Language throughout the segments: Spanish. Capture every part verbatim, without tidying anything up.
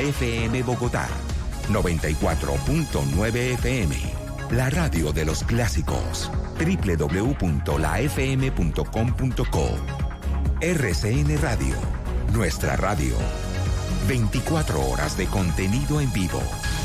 F M Bogotá, noventa y cuatro punto nueve F M. La radio de los clásicos. doble u doble u doble u punto la f m punto com punto co. R C N Radio. Nuestra radio. veinticuatro horas de contenido en vivo.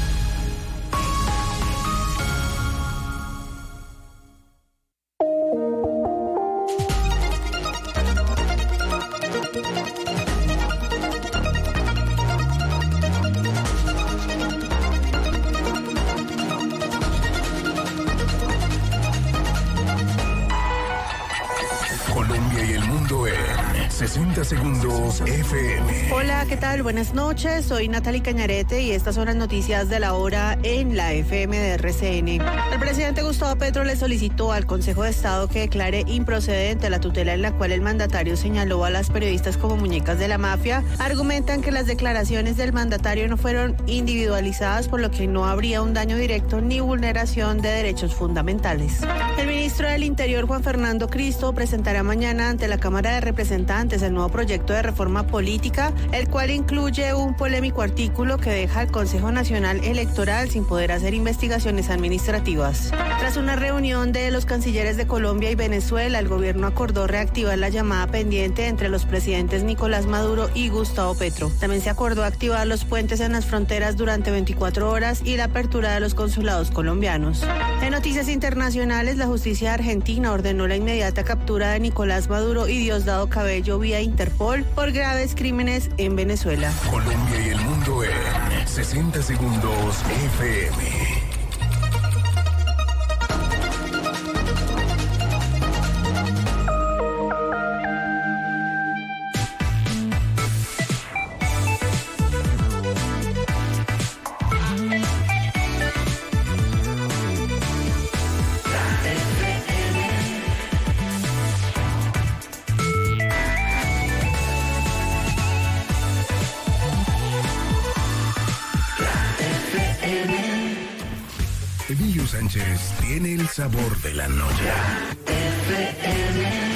sesenta segundos F M. Hola, ¿qué tal? Buenas noches. Soy Natalie Cañarete y estas son las noticias de la hora en la F M de R C N. El presidente Gustavo Petro le solicitó al Consejo de Estado que declare improcedente la tutela en la cual el mandatario señaló a las periodistas como muñecas de la mafia. Argumentan que las declaraciones del mandatario no fueron individualizadas, por lo que no habría un daño directo ni vulneración de derechos fundamentales. El ministro del Interior, Juan Fernando Cristo, presentará mañana ante la Cámara de Representantes el nuevo proyecto de reforma política, el cual incluye un polémico artículo que deja al Consejo Nacional Electoral sin poder hacer investigaciones administrativas. Tras una reunión de los cancilleres de Colombia y Venezuela, el gobierno acordó reactivar la llamada pendiente entre los presidentes Nicolás Maduro y Gustavo Petro. También se acordó activar los puentes en las fronteras durante veinticuatro horas y la apertura de los consulados colombianos. En noticias internacionales, la justicia argentina ordenó la inmediata captura de Nicolás Maduro y Diosdado Cabello vía Interpol por graves crímenes en Venezuela. Colombia y el mundo en sesenta segundos F M. Emilio Sánchez tiene el sabor de la noche. F M.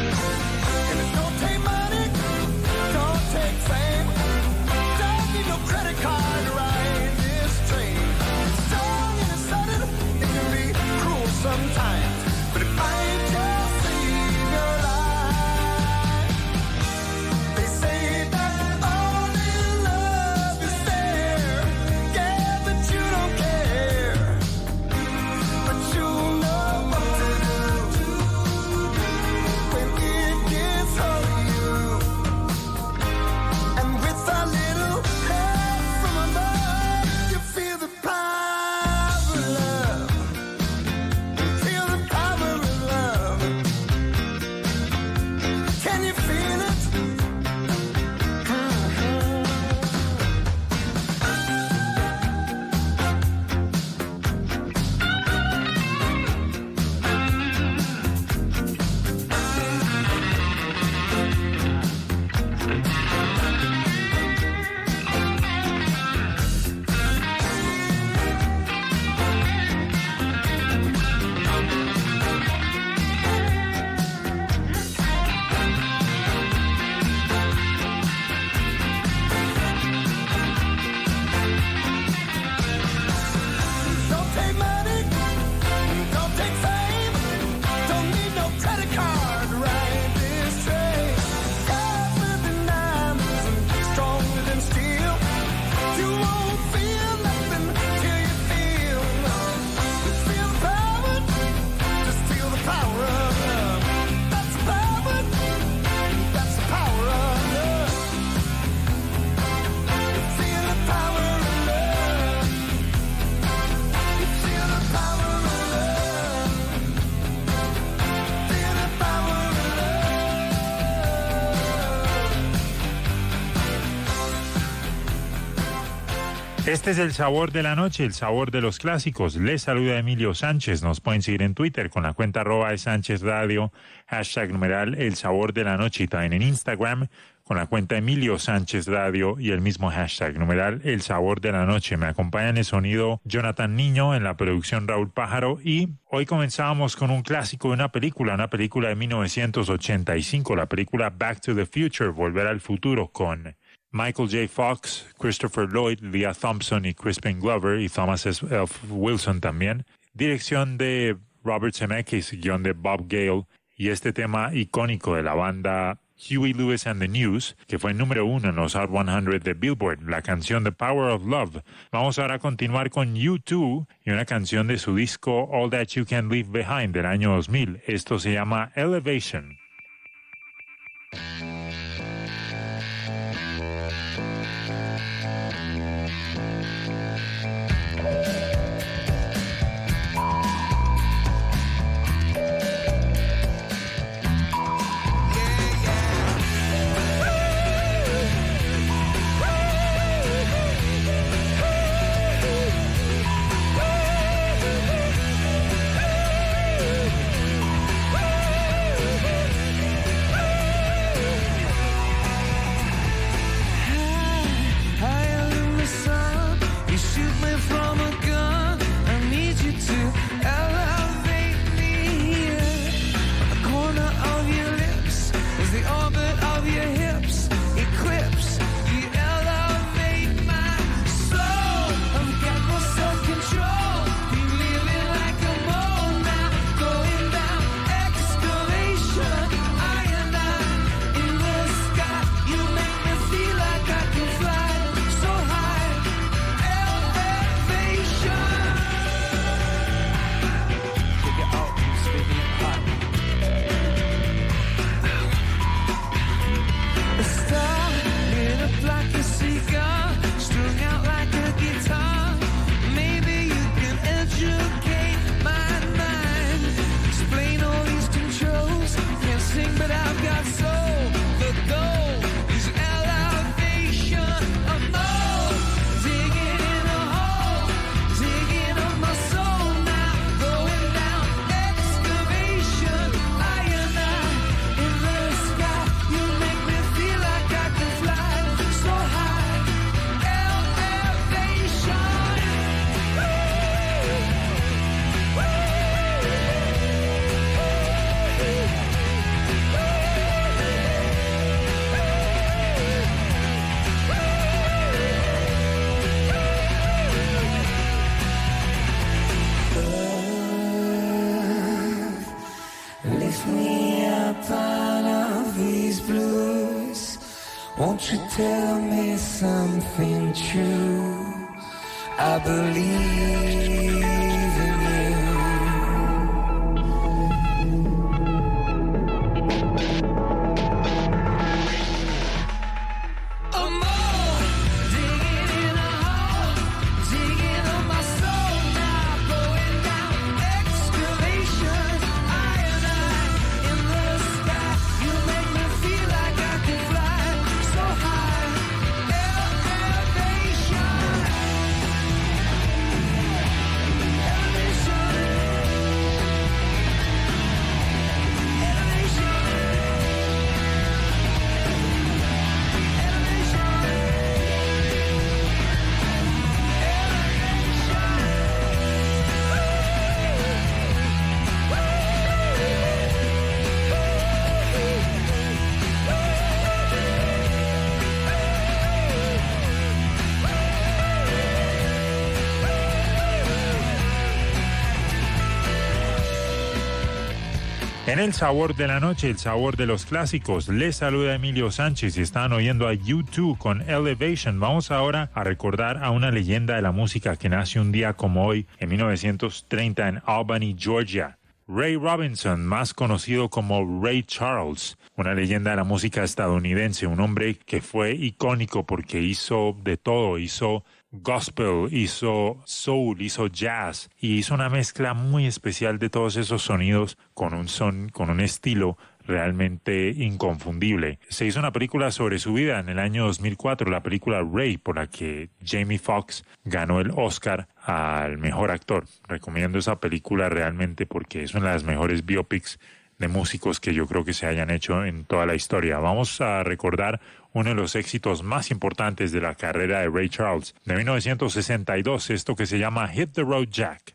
No Este es el sabor de la noche, el sabor de los clásicos. Les saluda Emilio Sánchez. Nos pueden seguir en Twitter con la cuenta arroba de Sánchez Radio, hashtag numeral el sabor de la noche, y también en Instagram con la cuenta Emilio Sánchez Radio y el mismo hashtag numeral el sabor de la noche. Me acompaña en el sonido Jonathan Niño, en la producción Raúl Pájaro, y hoy comenzábamos con un clásico de una película, una película de mil novecientos ochenta y cinco, la película Back to the Future, Volver al Futuro, con Michael J. Fox, Christopher Lloyd, Leah Thompson y Crispin Glover, y Thomas S. Wilson también. Dirección de Robert Zemeckis, guión de Bob Gale, y este tema icónico de la banda Huey Lewis and the News, que fue número uno en los Hot cien de Billboard, la canción The Power of Love. Vamos ahora a continuar con U dos y una canción de su disco All That You Can Leave Behind del año dos mil. Esto se llama Elevation. Won't you tell me something true? I believe in you. En el sabor de la noche, el sabor de los clásicos, les saluda Emilio Sánchez y están oyendo a U dos con Elevation. Vamos ahora a recordar a una leyenda de la música que nace un día como hoy, en mil novecientos treinta, en Albany, Georgia. Ray Robinson, más conocido como Ray Charles, una leyenda de la música estadounidense, un hombre que fue icónico porque hizo de todo, hizo gospel, hizo soul, hizo jazz y hizo una mezcla muy especial de todos esos sonidos con un son, con un estilo realmente inconfundible. Se hizo una película sobre su vida en el año dos mil cuatro, la película Ray, por la que Jamie Foxx ganó el Oscar al mejor actor. Recomiendo esa película realmente porque es una de las mejores biopics de músicos que yo creo que se hayan hecho en toda la historia. Vamos a recordar uno de los éxitos más importantes de la carrera de Ray Charles, de mil novecientos sesenta y dos, esto que se llama Hit the Road Jack.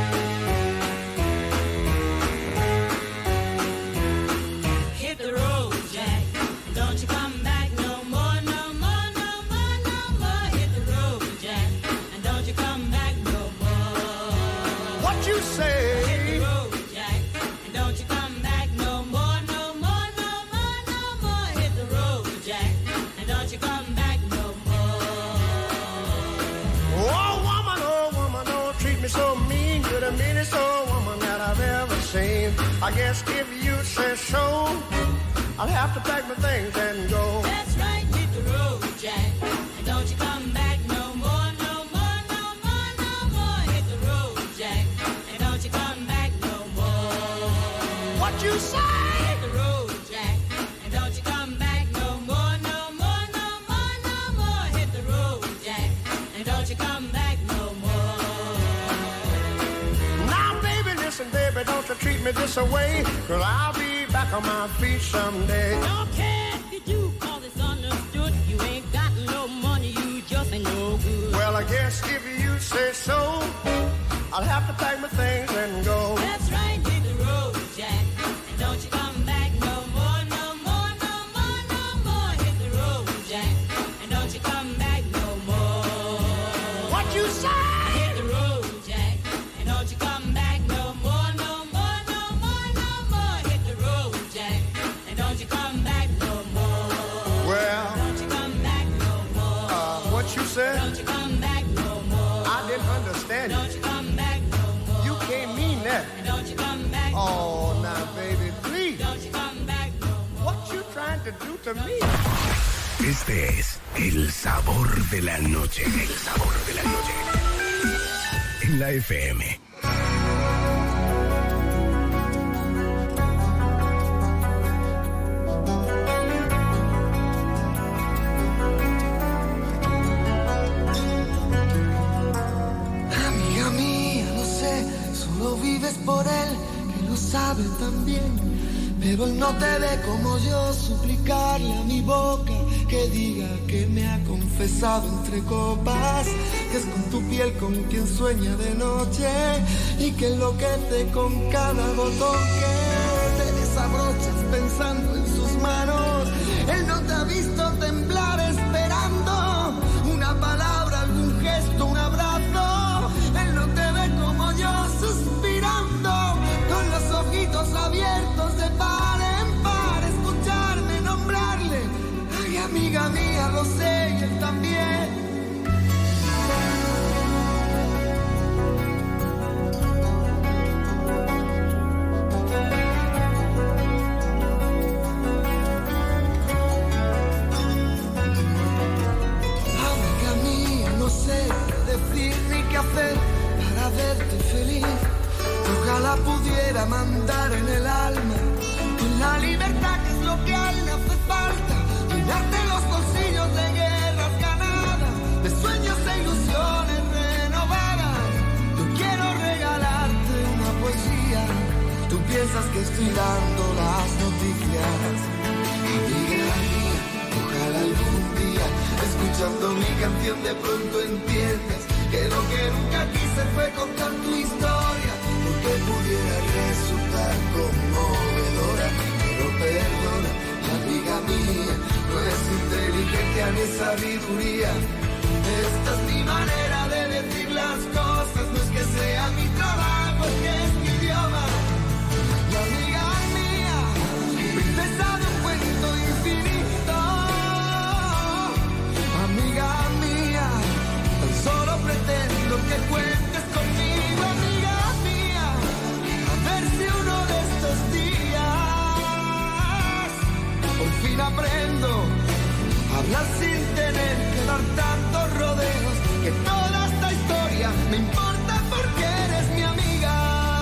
I guess if you say so, I'll have to pack my things and go. That's right, hit the road, Jack. And don't you come back no more, no more, no more, no more. Hit the road, Jack. And don't you come back no more. What you say? Hit the road, Jack. And don't you come back no more, no more, no more, no more. Hit the road, Jack. And don't you come back no more. Now, baby, listen, baby, don't you treat me this way, 'cause I'll be back on my feet someday. Don't care if you do, 'cause it's understood. You ain't got no money, you just ain't no good. Well, I guess if you say so, I'll have to pack my things and go. That's right, hit the road, Jack. And don't you come back no more, no more, no more, no more. Hit the road, Jack. And don't you come back no more. What you say? Hit the road, Jack. And don't you come back no more, no more, no more, no more. Hit the road, Jack. And don't you come back no more. Well, Don't you come back no more. uh, what you said? Don't you come back no more. I didn't understand Don't you. you come back no more. You can't mean that. And don't you come back no Oh, now, baby, please. Don't you come back no more. What you trying to do to me? Este es el sabor de la noche. El sabor de la noche. En la F M. Amiga mía, no sé, solo vives por él, que lo sabe también. Pero él no te ve como yo, suplicarle a mi boca que diga que me ha confesado entre copas, que es con tu piel con quien sueña de noche y que enloquece con cada botón que te desabrochas pensando en sus manos. Él no te ha visto temblar esperando una palabra, algún gesto, un abrazo. Él no te ve como yo suspirando con los ojitos abiertos de par en par, escucharme nombrarle. Ay, amiga mía, lo sé y él también. Decir ni qué hacer para verte feliz. Ojalá pudiera mandar en el alma con la libertad que es lo que a él le hace falta, llenarte los bolsillos de guerras ganadas, de sueños e ilusiones renovadas. Yo quiero regalarte una poesía, tú piensas que estoy dando las noticias. Amiga mía, ojalá algún día escuchando mi canción de pronto entiendas que lo que nunca quise fue contar tu historia, porque pudiera resultar conmovedora. Pero perdona, amiga mía, no es inteligencia ni sabiduría. Esta es mi manera de decir las cosas, no es que sea mi trabajo, es que es mi idioma. Y amiga mía, princesa de un cuento infinito. Amiga mía, tan solo pretendo que cuentes conmigo, amiga mía. A ver si uno de estos días por fin aprendo a hablar sin tener que dar tantos rodeos. Que toda esta historia me importa porque eres mi amiga.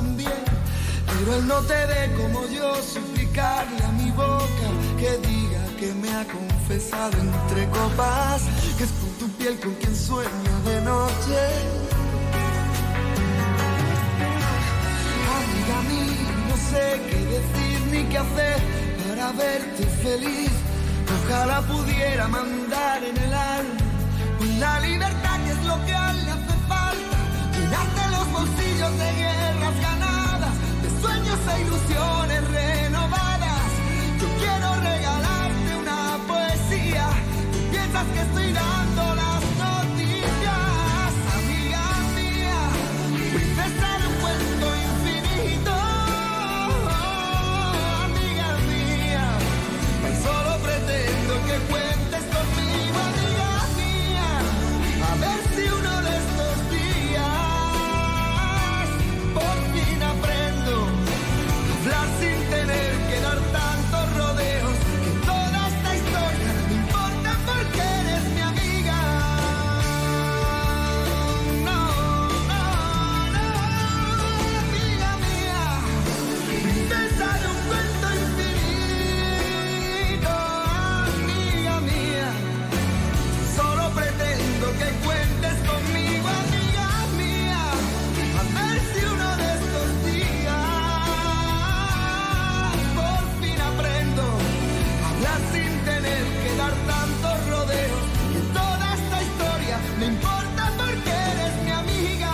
también, pero él no te ve como yo, suplicarle a mi boca que diga que me ha confesado entre copas, que es con tu piel con quien sueño de noche. Amiga mía, no sé qué decir ni qué hacer para verte feliz. Ojalá pudiera mandar en el alma con la libertad que es lo que a él le hace falta. Llenarte los bolsillos de guerras ganadas, de sueños e ilusiones renovadas. Yo quiero regalarte una poesía. Tú piensas que estoy dando las noticias. Amiga mía, princesa de un cuento infinito. Amiga mía, tan solo pretendo que cuentes conmigo. Amiga mía, a ver si uno de estos días por fin aprendo a hablar sin tener que dar tantos rodeos, que toda esta historia me importa porque eres mi amiga. No, no, no, amiga mía, princesa de un cuento infinito. Amiga mía, solo pretendo que cuentes conmigo. Amiga mía, a ver si uno de estos días por fin aprendo a hablar sin tener que dar tantos rodeos, que toda esta historia me importa porque eres mi amiga.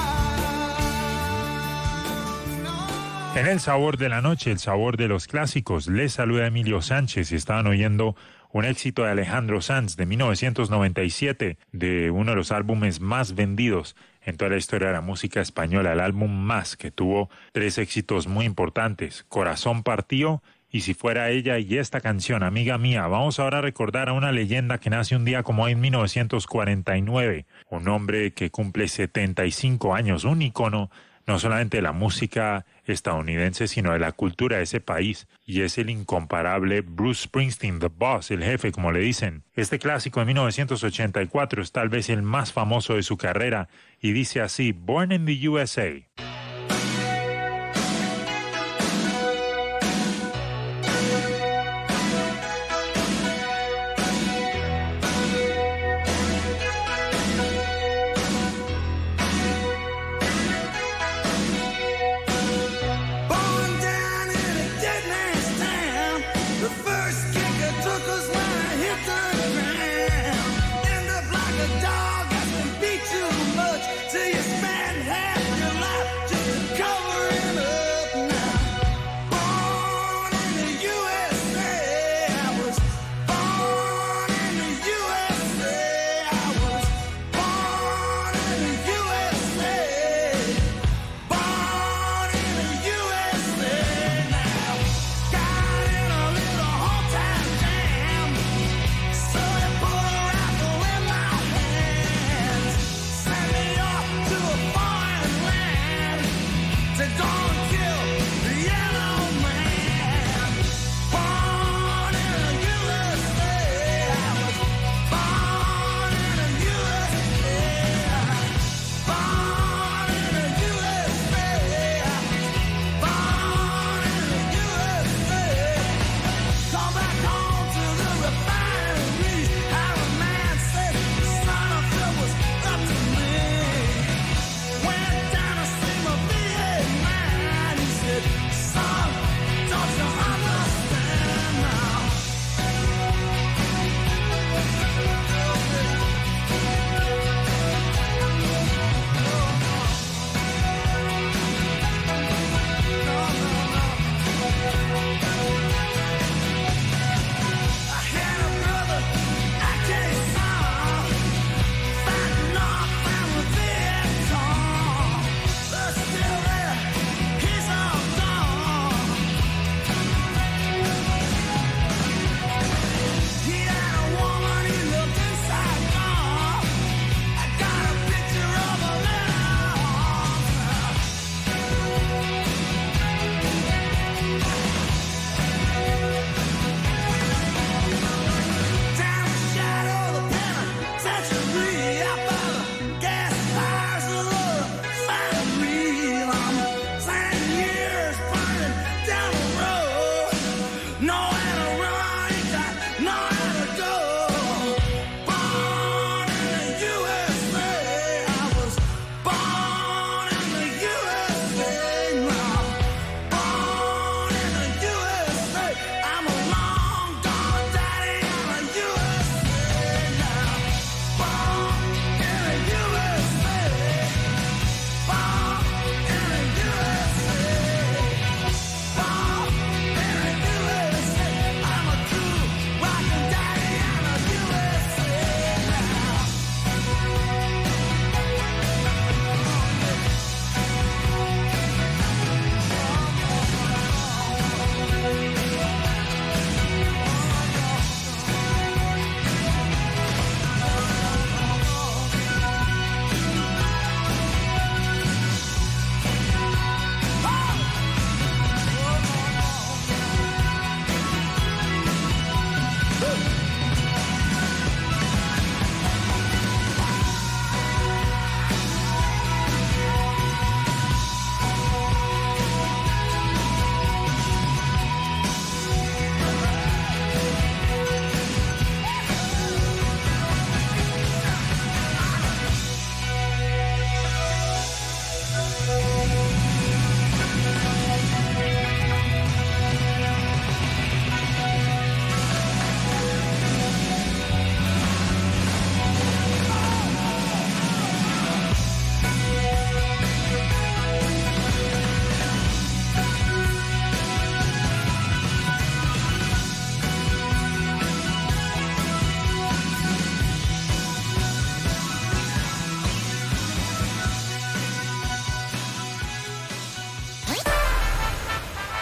No. En el sabor de la noche, el sabor de los clásicos, les saluda Emilio Sánchez y estaban oyendo un éxito de Alejandro Sanz de mil novecientos noventa y siete, de uno de los álbumes más vendidos en toda la historia de la música española, el álbum Más, que tuvo tres éxitos muy importantes: Corazón Partido y Si Fuera Ella, y esta canción, Amiga Mía. Vamos ahora a recordar a una leyenda que nace un día como hoy en mil novecientos cuarenta y nueve, un hombre que cumple setenta y cinco años, un ícono no solamente de la música estadounidense, sino de la cultura de ese país, y es el incomparable Bruce Springsteen, The Boss, el jefe, como le dicen. Este clásico de mil novecientos ochenta y cuatro es tal vez el más famoso de su carrera, y dice así: Born in the U S A. Born down in a dead man's town, the first kick I took was when I hit the ground. End up like a dog that's been beat too much, till you spend half your life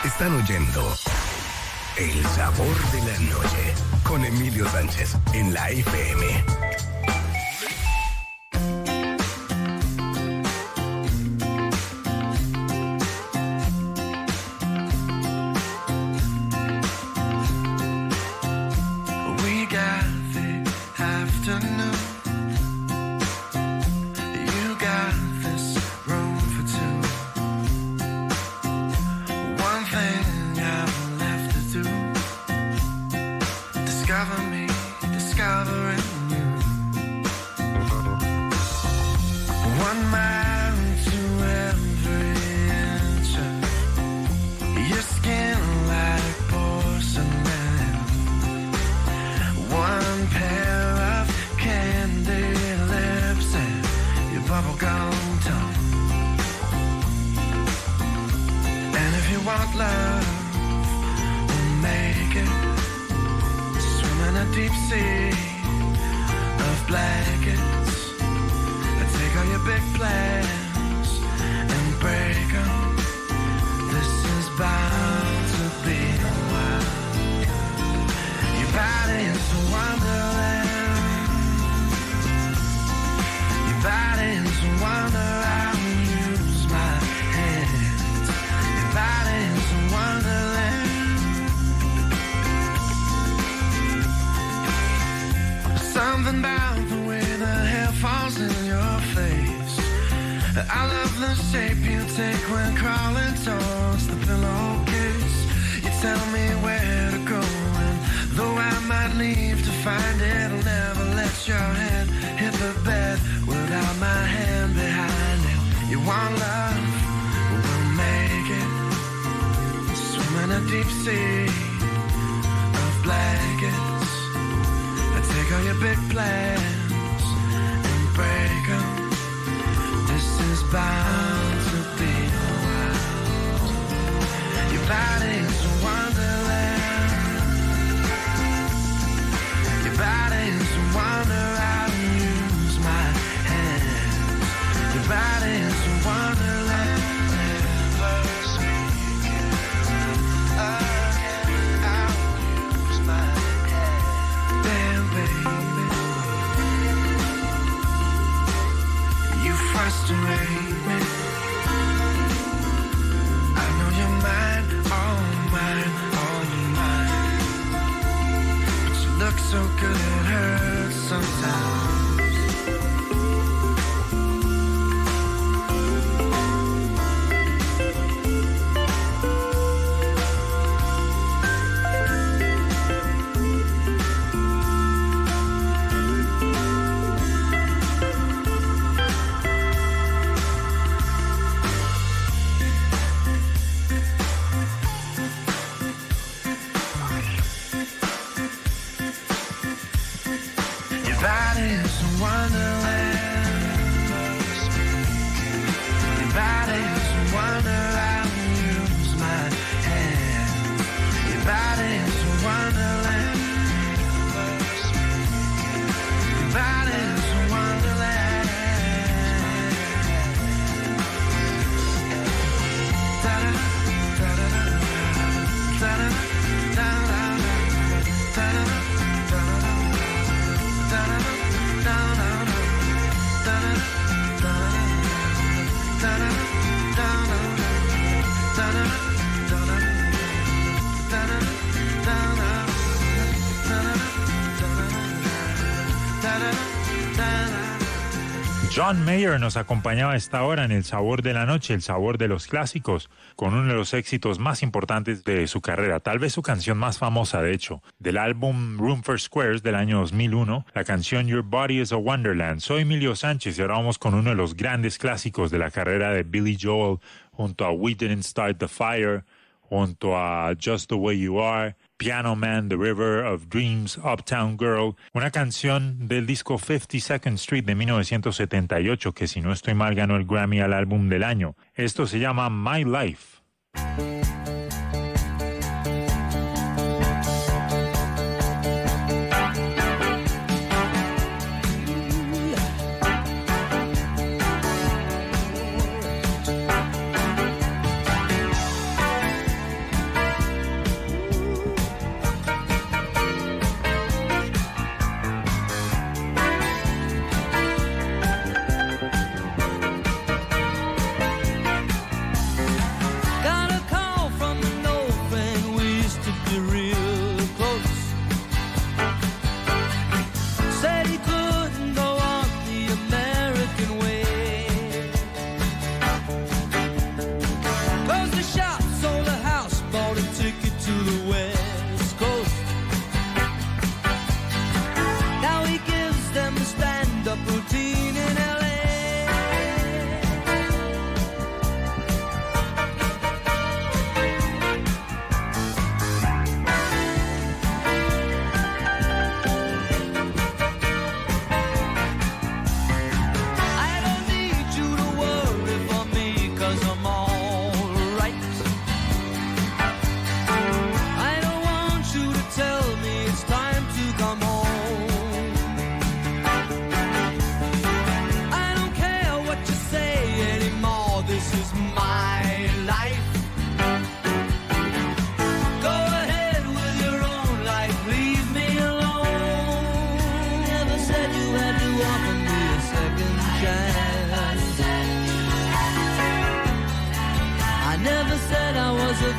Están oyendo El Sabor de la Noche con Emilio Sánchez en la F M. John Mayer nos acompañaba a esta hora en El Sabor de la Noche, el sabor de los clásicos, con uno de los éxitos más importantes de su carrera, tal vez su canción más famosa, de hecho, del álbum Room for Squares del año dos mil uno, la canción Your Body is a Wonderland. Soy Emilio Sánchez y ahora vamos con uno de los grandes clásicos de la carrera de Billy Joel, junto a We Didn't Start the Fire, junto a Just the Way You Are, Piano Man, The River of Dreams, Uptown Girl, una canción del disco fifty-second Street de mil novecientos setenta y ocho que, si no estoy mal, ganó el Grammy al álbum del año. Esto se llama My Life.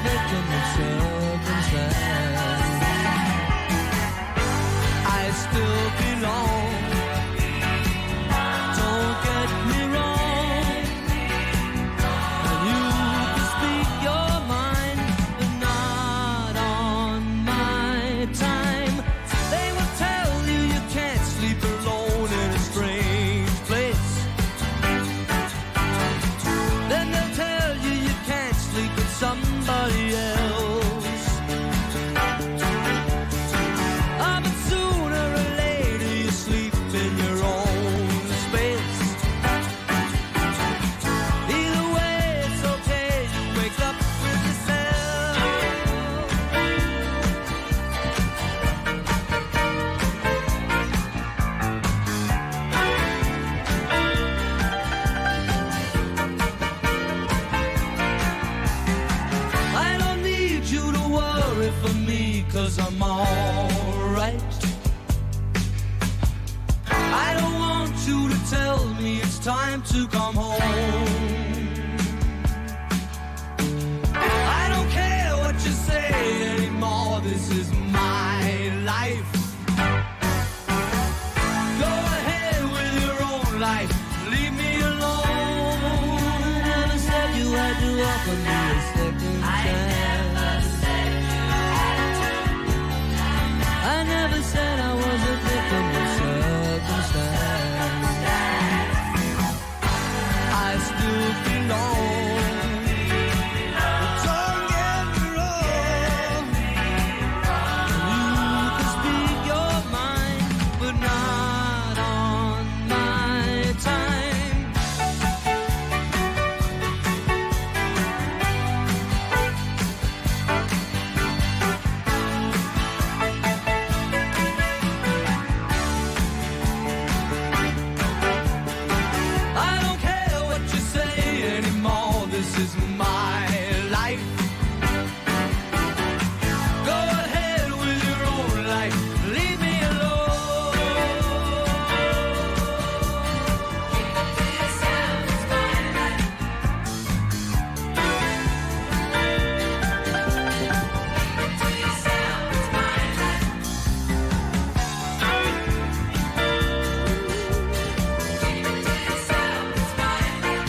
victim of circumstance. I still belong. Don't get me wrong. And you can speak your mind, but not on my time. They will tell you you can't sleep alone in a strange place. Then they'll tell you you can't sleep with somebody else. Ah, but sooner or later you sleep in your own space. Either way, it's okay, you wake up with yourself. I don't need you to worry for me, 'cause I'm alright. I don't want you to tell me it's time to come home. I don't care what you say anymore, this is my life. Go ahead with your own life, leave me alone. I never said you had to offer me a second chance. I never said I was a victim of circumstance. I still belong. But don't get me wrong. You can speak your mind, but not on my time. I don't care what you say anymore, this is my life. Go ahead with your own life, leave me alone. Keep it to yourself, it's my life. Keep it to yourself, it's my life. Keep it to yourself, it's my life.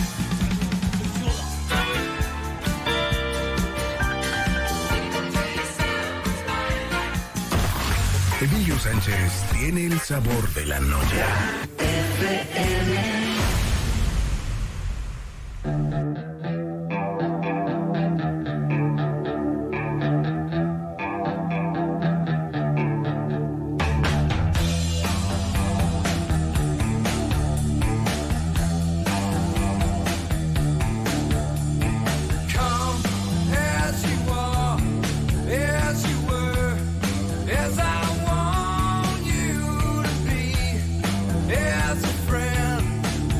Emilio Sánchez tiene el sabor de la noche. Come as you are, as you were, as I want you to be, as a friend,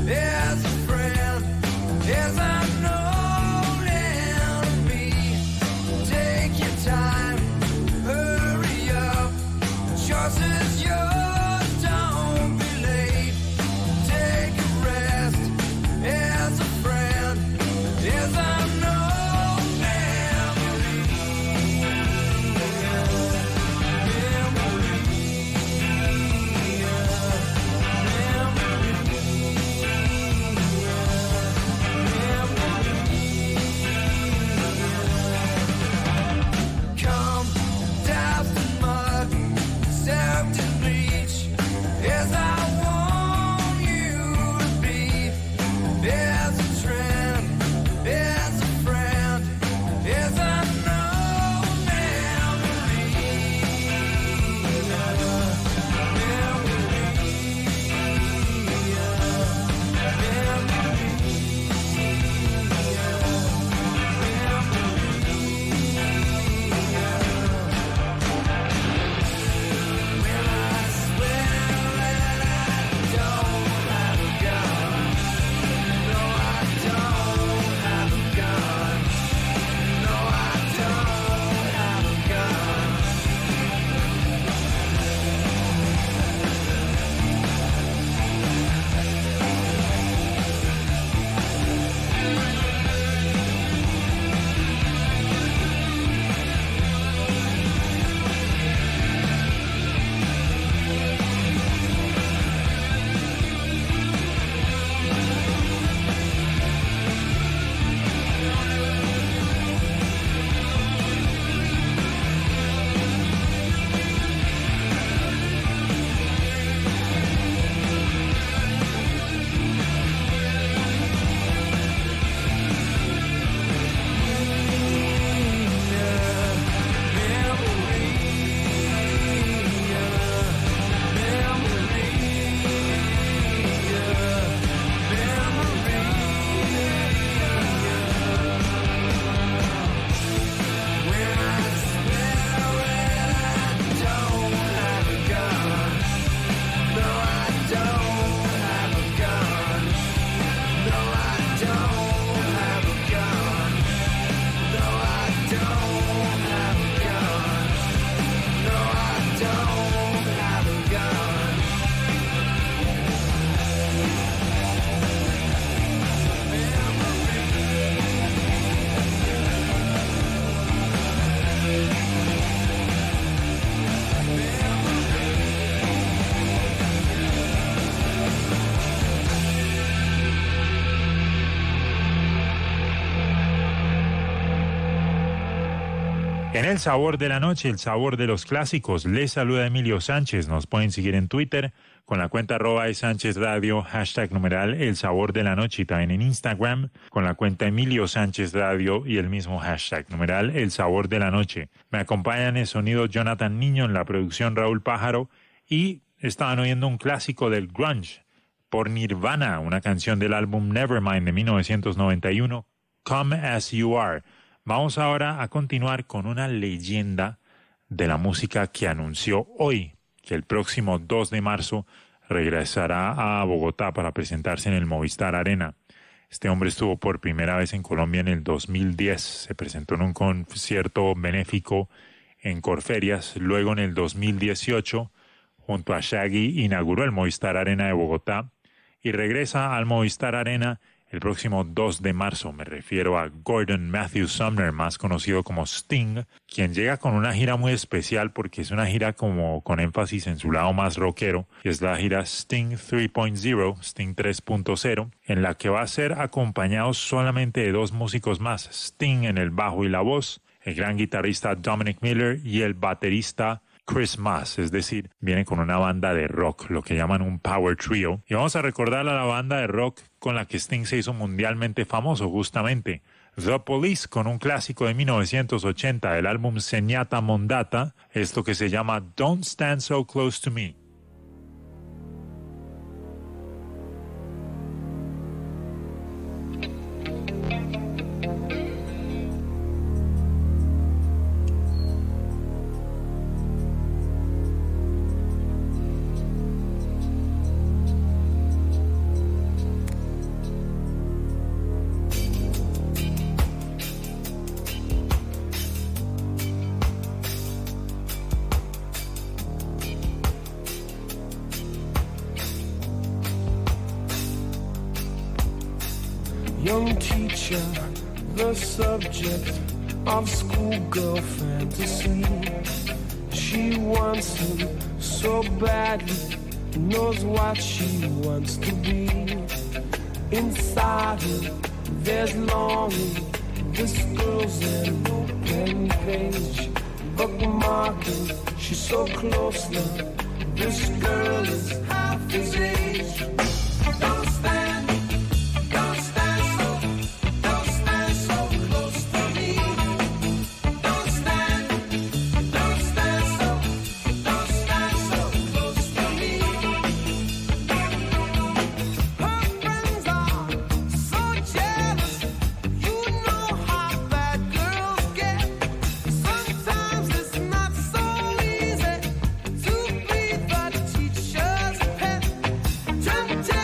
En el sabor de la noche, el sabor de los clásicos, les saluda Emilio Sánchez. Nos pueden seguir en Twitter con la cuenta arroba de Sánchez Radio, hashtag numeral el sabor de la noche, y también en Instagram con la cuenta Emilio Sánchez Radio y el mismo hashtag numeral el sabor de la noche. Me acompañan el sonido Jonathan Niño, en la producción Raúl Pájaro, y estaban oyendo un clásico del grunge por Nirvana, una canción del álbum Nevermind de mil novecientos noventa y uno, Come As You Are. Vamos ahora a continuar con una leyenda de la música que anunció hoy que el próximo dos de marzo regresará a Bogotá para presentarse en el Movistar Arena. Este hombre estuvo por primera vez en Colombia en el dos mil diez, se presentó en un concierto benéfico en Corferias. Luego en el dos mil dieciocho, junto a Shaggy, inauguró el Movistar Arena de Bogotá y regresa al Movistar Arena el próximo dos de marzo. Me refiero a Gordon Matthew Sumner, más conocido como Sting, quien llega con una gira muy especial porque es una gira como con énfasis en su lado más rockero, y es la gira Sting tres punto cero, Sting tres punto cero, en la que va a ser acompañado solamente de dos músicos más, Sting en el bajo y la voz, el gran guitarrista Dominic Miller y el baterista Chris Mass, es decir, viene con una banda de rock, lo que llaman un power trio. Y vamos a recordar a la banda de rock con la que Sting se hizo mundialmente famoso, justamente, The Police, con un clásico de mil novecientos ochenta del álbum Señata Mondata, esto que se llama Don't Stand So Close to Me. Young teacher, the subject of schoolgirl fantasy. She wants him so badly, knows what she wants to be. Inside her, there's longing. This girl's an open page, bookmarking. She's so close now. This girl is half his age. Don't stand. Temptation.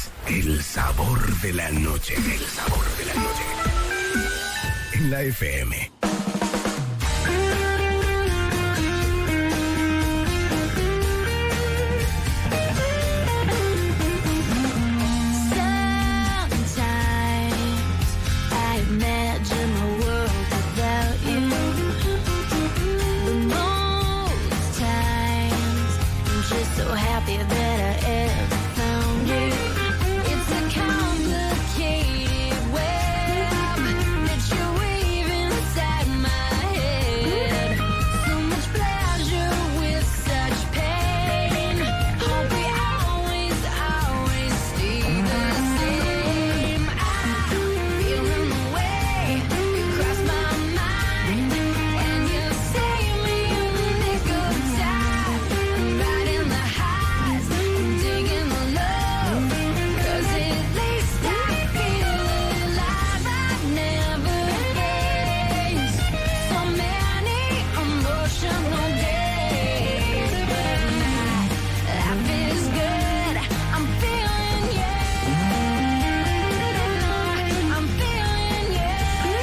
es el sabor de la noche. El sabor de la noche. En la F M. So happy that I ever found you. It's a complicated web that you're weaving inside my head. So much pleasure with such pain. Hope we always, always stay the same. I'm feeling the way you cross my mind, and you save me in the nick of time. I'm right in the highs, I'm digging the love, 'cause at least I feel alive. I've never faced so many emotional days, but my life is good. I'm feeling you. I'm feeling you.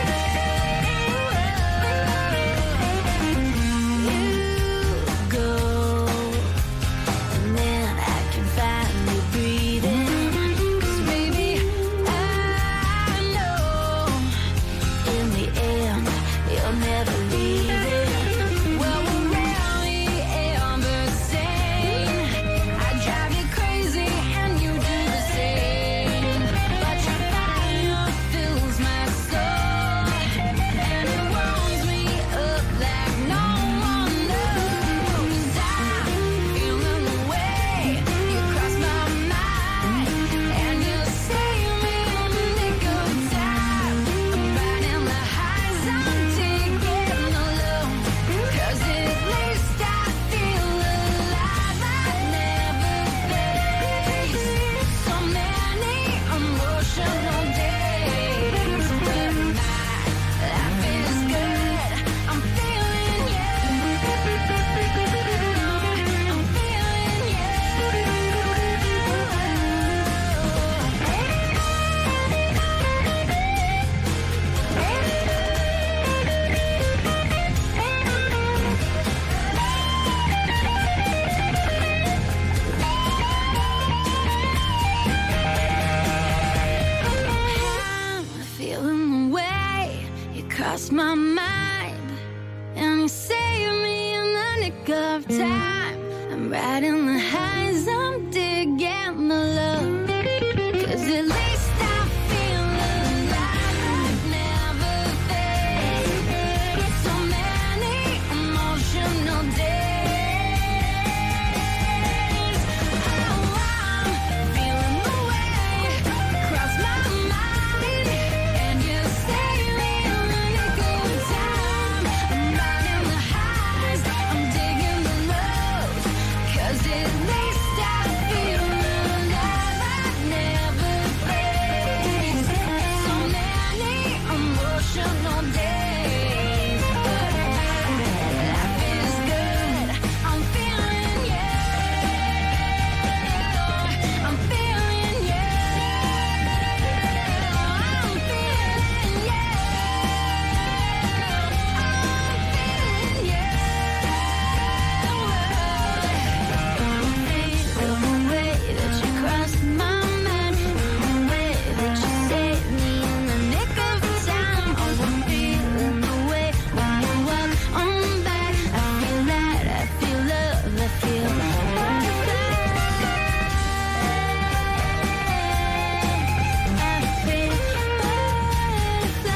You go, and then I can finally breathe in. 'Cause baby, I know in the end you'll never leave it. Well, we're rarely ever sane. I drive you crazy and you do the same. But your fire fills my soul, and it warms me up like no one knows. I'm feeling the way you cross my mind, and you save me in the nick of time. I'm riding the highs, I'm digging the low, 'cause at least I feel alive. I've never faced so many emotional days, but my life is good. I'm feeling you. I'm feeling you. I'm feeling the way you cross my mind, and you save me in the nick of time. I'm riding the highs, I'm digging the low, 'cause at least I feel alive. I've never faced so many emotional days. Oh, I'm feeling the way you cross my mind, and you save me in the nick of time. I'm riding the highs, I'm digging the lows, 'cause at least I feel alive. I've never faced so many emotional days, but life is good. I'm feeling you. I'm feeling you. I'm feeling you. I'm feeling you. Feel the way that you cross my mind, the way that you save me in the nick of time. Oh, I'm feeling the way when you walk on by. I feel light, I feel love, I feel butterfly. I feel butterfly.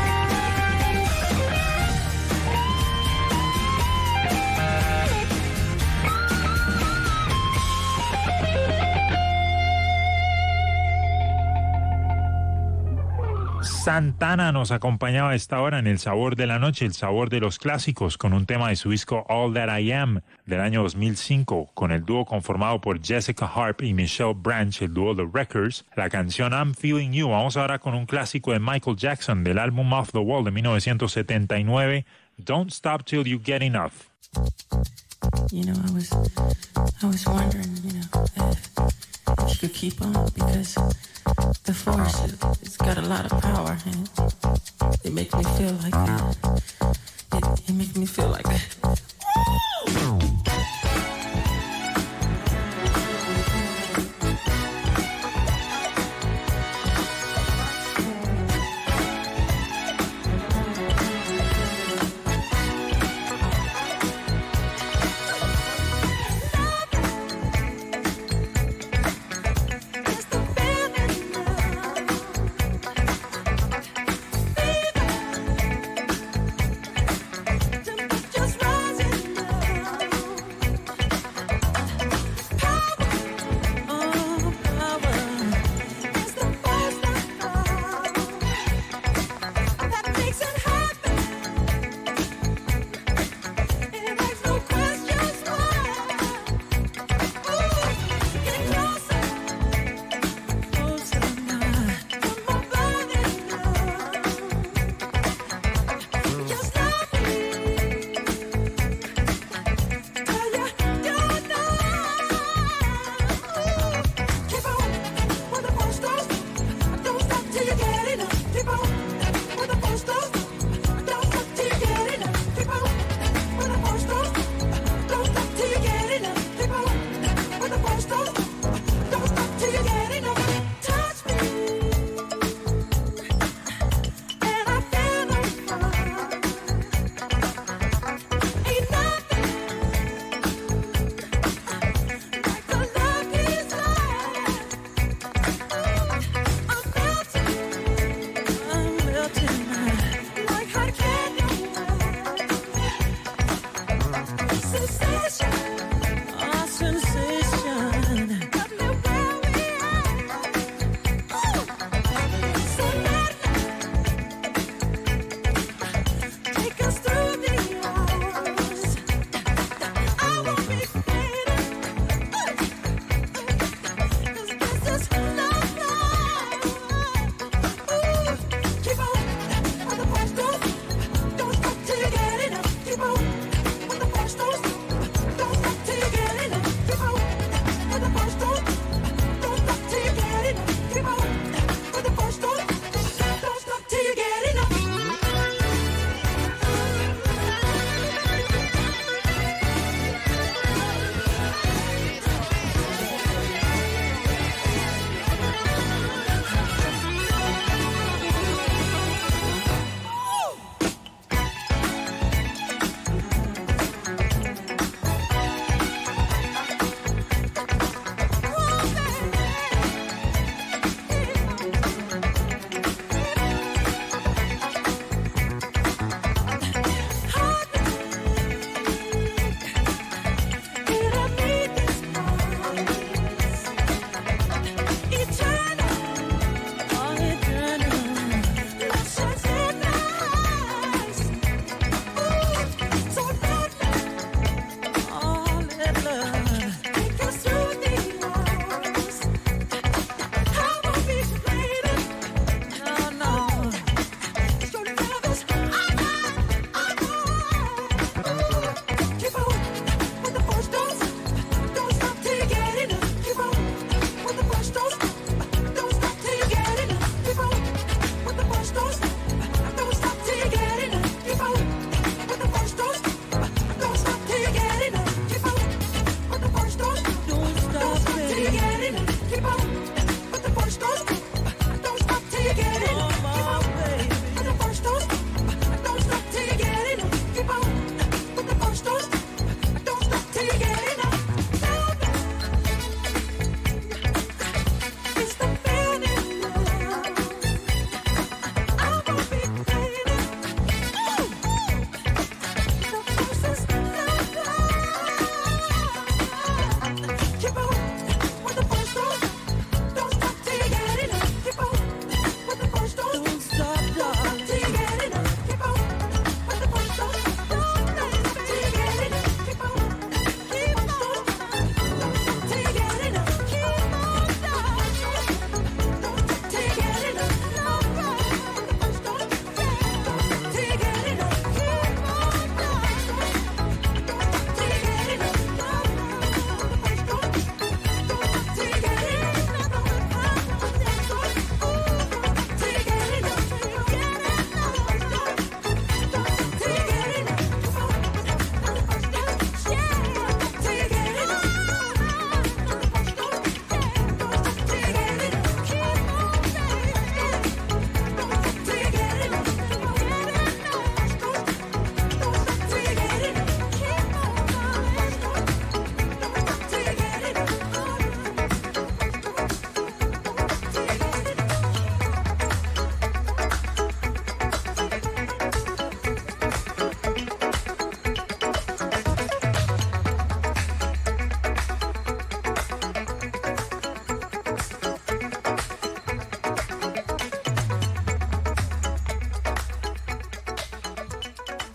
Santana nos acompañaba a esta hora en El Sabor de la Noche, el sabor de los clásicos, con un tema de su disco All That I Am del año dos mil cinco, con el dúo conformado por Jessica Harp y Michelle Branch, el dúo The Wreckers, la canción I'm Feeling You. Vamos ahora con un clásico de Michael Jackson del álbum Off the Wall de mil novecientos setenta y nueve, Don't Stop Till You Get Enough. You know, I was, I was wondering, you know, if, if you could keep on, because the force, it, it's got a lot of power, and it, it makes me feel like that. It, it makes me feel like that.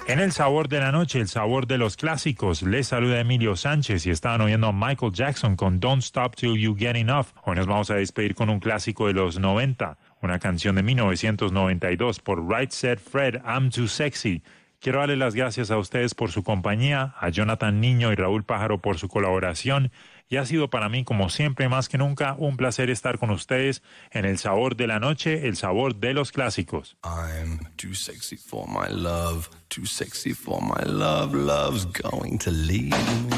En el sabor de la noche, el sabor de los clásicos, les saluda Emilio Sánchez y estaban oyendo a Michael Jackson con Don't Stop Till You Get Enough. Hoy nos vamos a despedir con un clásico de los noventa, una canción de mil novecientos noventa y dos por Right Said Fred, I'm Too Sexy. Quiero darle las gracias a ustedes por su compañía, a Jonathan Niño y Raúl Pájaro por su colaboración, y ha sido para mí, como siempre, más que nunca, un placer estar con ustedes en el sabor de la noche, el sabor de los clásicos. I'm too sexy for my love, too sexy for my love, love's going to leave me.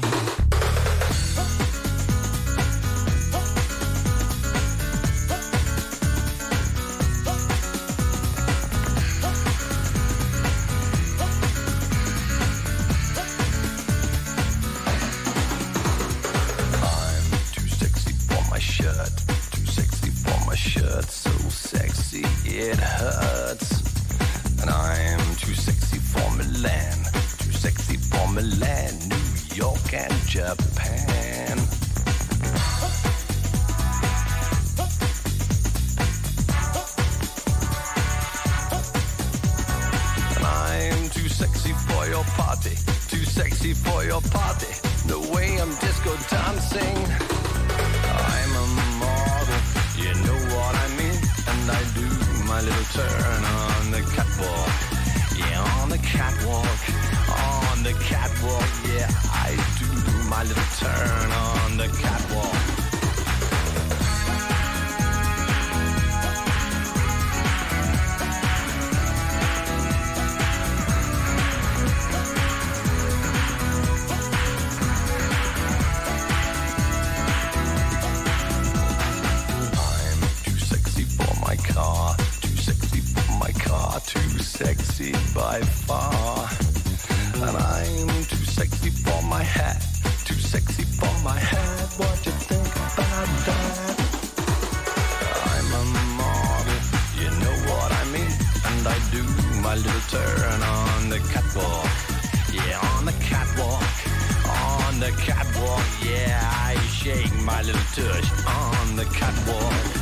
It hurts, and I'm too sexy for Milan, too sexy for Milan, New York and Japan. And I'm too sexy for your party, too sexy for your party, the way I'm disco dancing. I'm a model, you know what I mean, and I do my little turn on the catwalk, yeah, on the catwalk, on the catwalk, yeah, I do my little turn on the catwalk. Too sexy by far, and I'm too sexy for my hat, too sexy for my hat, what you think about that? I'm a model, you know what I mean, and I do my little turn on the catwalk, yeah, on the catwalk, on the catwalk, yeah, I shake my little tush on the catwalk.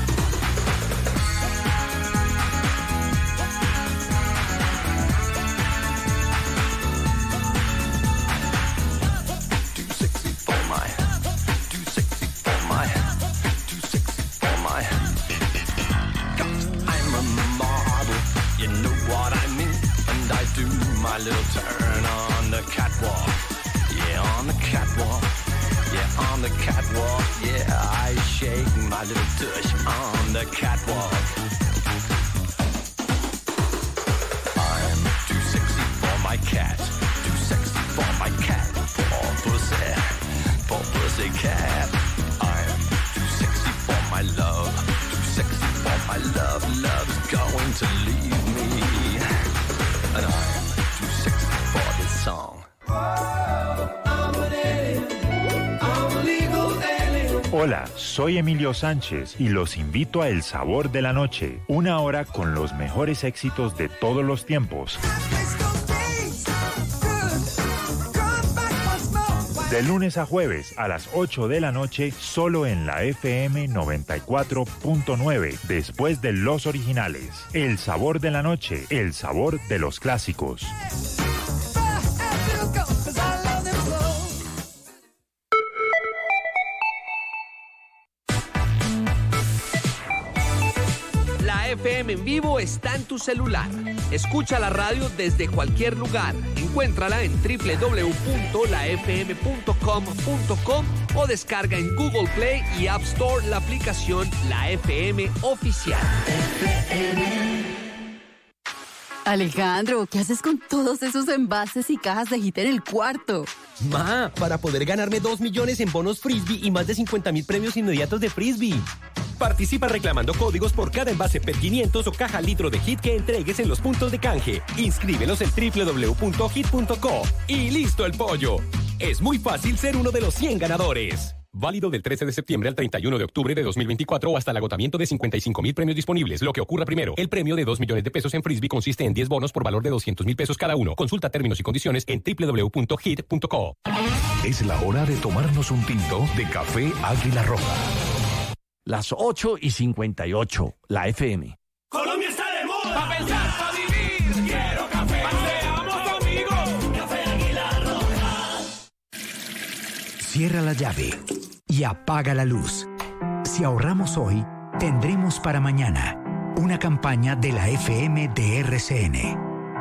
My little turn on the catwalk, yeah, on the catwalk, yeah, on the catwalk, yeah, I shake my little tush on the catwalk. I'm too sexy for my cat, too sexy for my cat, poor pussy, poor pussy cat. I'm too sexy for my love, too sexy for my love, love's going to leave me, and I'm song. Hola, soy Emilio Sánchez y los invito a El Sabor de la Noche, una hora con los mejores éxitos de todos los tiempos. De lunes a jueves a las ocho de la noche, solo en la F M noventa y cuatro punto nueve, después de los originales. El Sabor de la Noche, el sabor de los clásicos. F M en vivo está en tu celular. Escucha la radio desde cualquier lugar. Encuéntrala en doble u doble u doble u punto la f m punto com punto com o descarga en Google Play y App Store la aplicación La F M Oficial. Alejandro, ¿qué haces con todos esos envases y cajas de Hit en el cuarto? Ma, para poder ganarme dos millones en bonos Frisbee y más de cincuenta mil premios inmediatos de Frisbee. Participa reclamando códigos por cada envase P E T quinientos o caja litro de Hit que entregues en los puntos de canje. Inscríbelos en doble u doble u doble u punto hit punto co. Y listo el pollo. Es muy fácil ser uno de los cien ganadores. Válido del trece de septiembre al treinta y uno de octubre de dos mil veinticuatro o hasta el agotamiento de cincuenta y cinco mil premios disponibles. Lo que ocurra primero. El premio de dos millones de pesos en Frisbee consiste en diez bonos por valor de doscientos mil pesos cada uno. Consulta términos y condiciones en doble u doble u doble u punto hit punto co. Es la hora de tomarnos un tinto de café Águila Roja. Las ocho y cincuenta y ocho, la F M. Colombia está de moda. Pa' pensar, pa' vivir. Quiero café. Paseamos a cierra la llave y apaga la luz. Si ahorramos hoy, tendremos para mañana. Una campaña de la F M de R C N.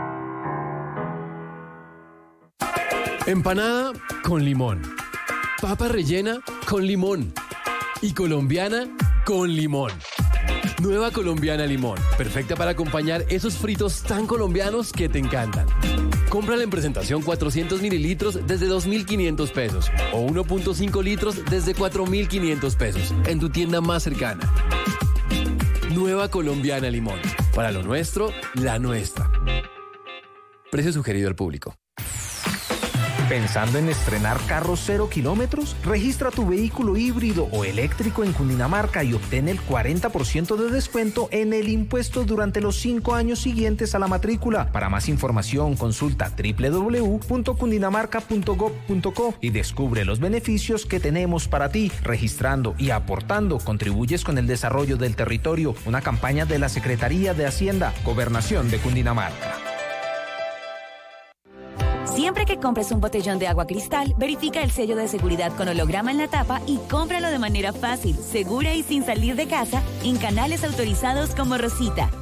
Empanada con limón. Papa rellena con limón. Y colombiana con limón. Nueva colombiana limón. Perfecta para acompañar esos fritos tan colombianos que te encantan. Cómprala en presentación cuatrocientos mililitros desde dos mil quinientos pesos. O uno punto cinco litros desde cuatro mil quinientos pesos. En tu tienda más cercana. Nueva colombiana limón. Para lo nuestro, la nuestra. Precio sugerido al público. ¿Pensando en estrenar carros cero kilómetros? Registra tu vehículo híbrido o eléctrico en Cundinamarca y obtén el cuarenta por ciento de descuento en el impuesto durante los cinco años siguientes a la matrícula. Para más información, consulta doble u doble u doble u punto cundinamarca punto gob punto co y descubre los beneficios que tenemos para ti. Registrando y aportando, contribuyes con el desarrollo del territorio. Una campaña de la Secretaría de Hacienda, Gobernación de Cundinamarca. Siempre que compres un botellón de agua Cristal, verifica el sello de seguridad con holograma en la tapa y cómpralo de manera fácil, segura y sin salir de casa en canales autorizados como Rosita.